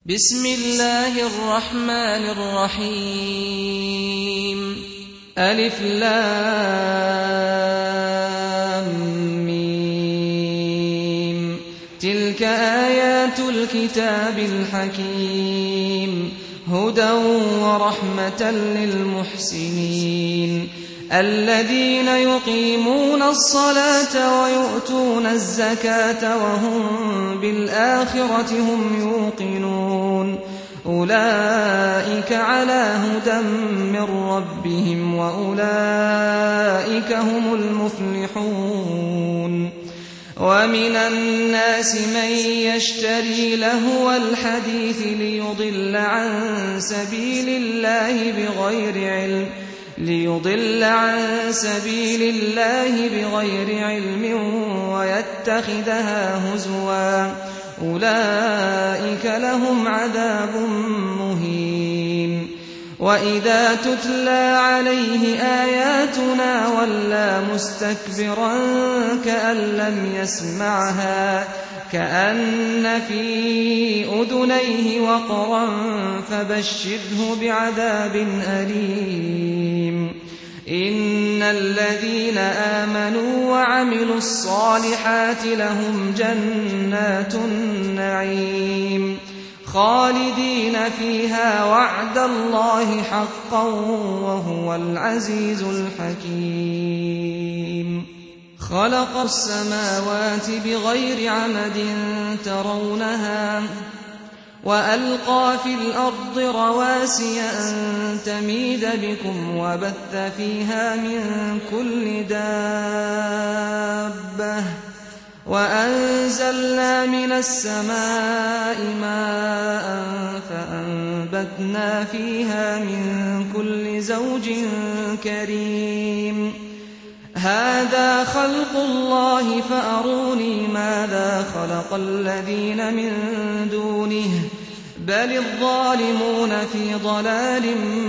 بسم الله الرحمن الرحيم ألف لام ميم تلك آيات الكتاب الحكيم هدى ورحمة للمحسنين الذين يقيمون الصلاة ويؤتون الزكاة وهم بالآخرة هم يوقنون أولئك على هدى من ربهم وأولئك هم المفلحون ومن الناس من يشتري لهو الحديث ليضل عن سبيل الله بغير علم ويتخذها هزوا أولئك لهم عذاب مهين وإذا تتلى عليه آياتنا ولى مستكبرا كأن لم يسمعها كأن في أذنيه وقرا فبشره بعذاب أليم إن الذين آمنوا وعملوا الصالحات لهم جنات النعيم خالدين فيها وعد الله حقا وهو العزيز الحكيم خلق السماوات بغير عمد ترونها وألقى في الأرض رواسي أن تميد بكم وبث فيها من كل دابة وأنزلنا من السماء ماء فأنبتنا فيها من كل زوج كريم هذا خلق الله فأروني ماذا خلق الذين من دونه بل الظالمون في ضلال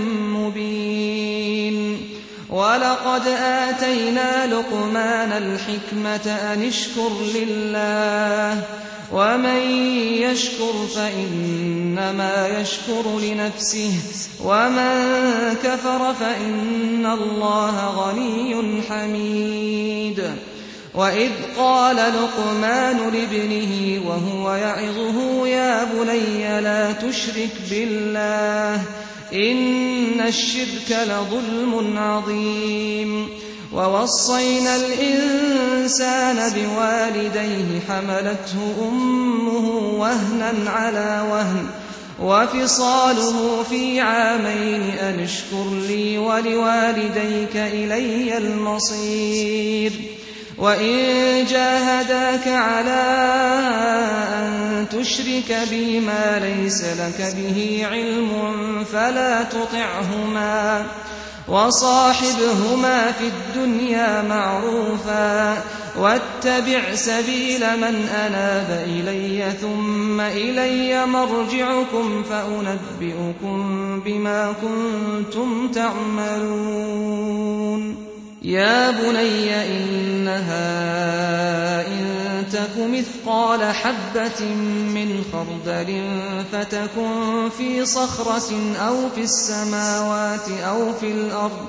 مبين ولقد آتينا لقمان الحكمة أن اشكر لله ومن يشكر فإنما يشكر لنفسه ومن كفر فإن الله غني حميد وإذ قال لقمان لابنه وهو يعظه يا بني لا تشرك بالله إن الشرك لظلم عظيم ووصينا الإنسان بوالديه حملته أمه وهنا على وهن وفصاله في عامين أن اشكر لي ولوالديك إلي المصير وإن جاهداك على أن تشرك بي ما ليس لك به علم فلا تطعهما وصاحبهما في الدنيا معروفا واتبع سبيل من أناب إلي ثم إلي مرجعكم فأنبئكم بما كنتم تعملون يا بني إنها إن تك مثقال حبة من خردل فتكن في صخرة أو في السماوات أو في الأرض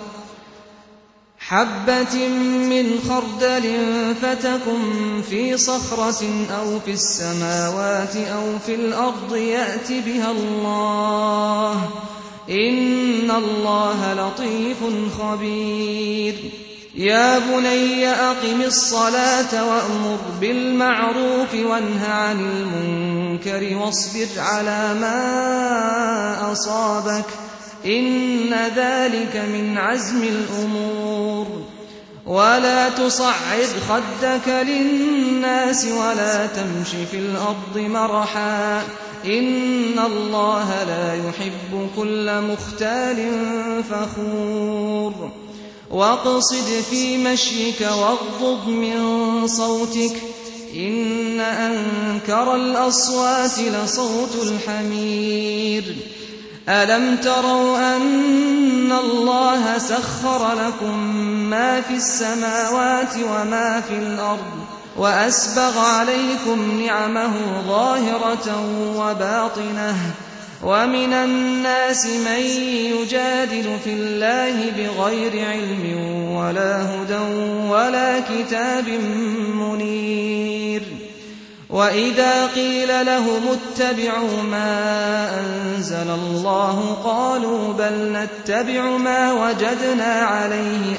حبة من خردل فتكن في صخرة أو في السماوات أو في الأرض يأت بها الله إن الله لطيف خبير يا بني أقم الصلاة وأمر بالمعروف وانه عن المنكر واصبر على ما أصابك إن ذلك من عزم الأمور ولا تصعد خدك للناس ولا تمش في الأرض مرحا إن الله لا يحب كل مختال فخور واقصد في مشيك واغضض من صوتك إن أنكر الأصوات لصوت الحمير ألم تروا أن الله سخر لكم ما في السماوات وما في الأرض وأسبغ عليكم نعمه ظاهرة وباطنة ومن الناس من يجادل في الله بغير علم ولا هدى ولا كتاب منير وإذا قيل لهم اتبعوا ما أنزل الله قالوا بل نتبع ما وجدنا عليه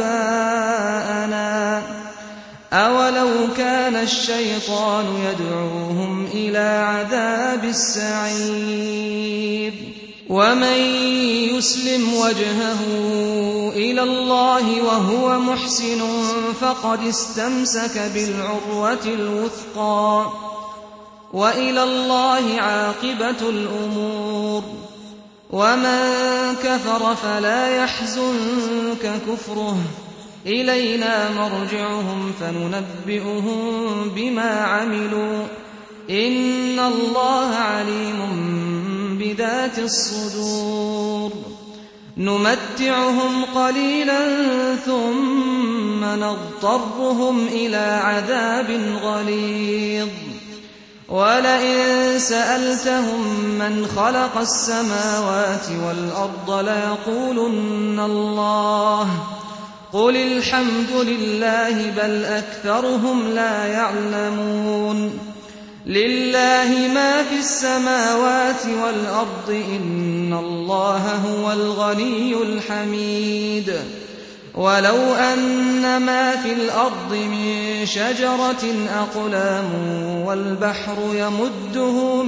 آباءنا أولو كان الشيطان يدعوهم إلى عذاب السعير ومن يسلم وجهه إلى الله وهو محسن فقد استمسك بالعروة الوثقى وإلى الله عاقبة الأمور ومن كفر فلا يحزنك كفره إلينا مرجعهم فننبئهم بما عملوا إن الله عليم بذات الصدور نمتعهم قليلا ثم نضطرهم إلى عذاب غليظ ولئن سألتهم من خلق السماوات والأرض ليقولن الله قل الحمد لله بل أكثرهم لا يعلمون لله ما في السماوات والأرض إن الله هو الغني الحميد ولو أن ما في الأرض من شجرة أقلام والبحر يمده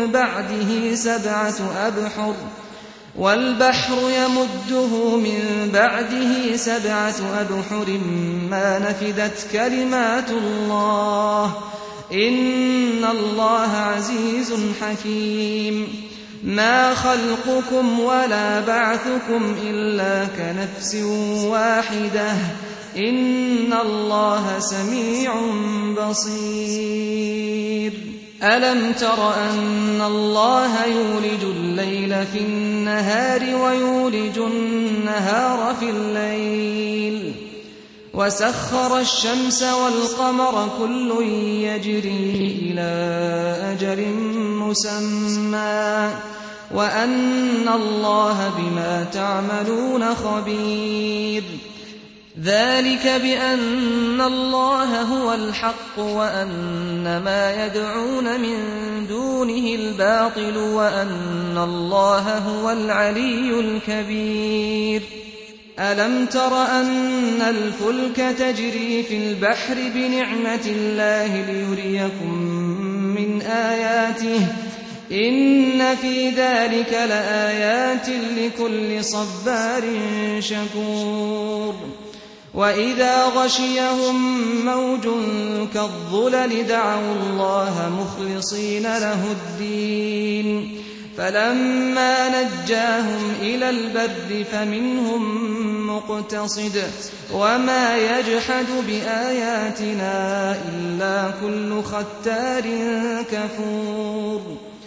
من بعده سبعة أبحر ما نفدت كلمات الله إن الله عزيز حكيم ما خلقكم ولا بعثكم إلا كنفس واحدة إن الله سميع بصير ألم تر أن الله يولج الليل في النهار ويولج النهار في الليل وسخر الشمس والقمر كل يجري إلى أجل مسمى وأن الله بما تعملون خبير ذلك بأن الله هو الحق وأن ما يدعون من دونه الباطل وأن الله هو العلي الكبير ألم تر أن الفلك تجري في البحر بنعمة الله ليريكم من آياته إن في ذلك لآيات لكل صبار شكور وإذا غشيهم موج كالظلل دعوا الله مخلصين له الدين فلما نجاهم إلى البر فمنهم مقتصد وما يجحد بآياتنا إلا كل ختار كفور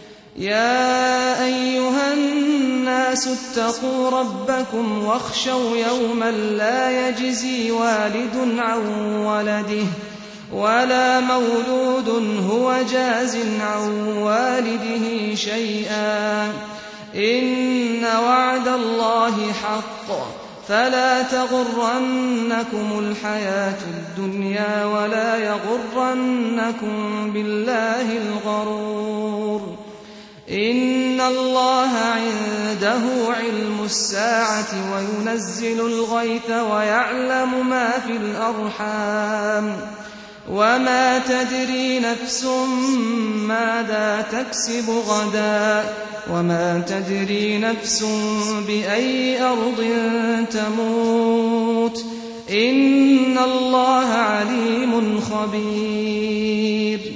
يا أيها الناس اتقوا ربكم واخشوا يوما لا يجزي والد عن ولده ولا مولود هو جاز عن والده شيئا إن وعد الله حق فلا تغرنكم الحياة الدنيا ولا يغرنكم بالله الغرور إن الله عنده علم الساعة وينزل الغيث ويعلم ما في الأرحام وما تدري نفس ماذا تكسب غدا وما تدري نفس بأي أرض تموت إن الله عليم خبير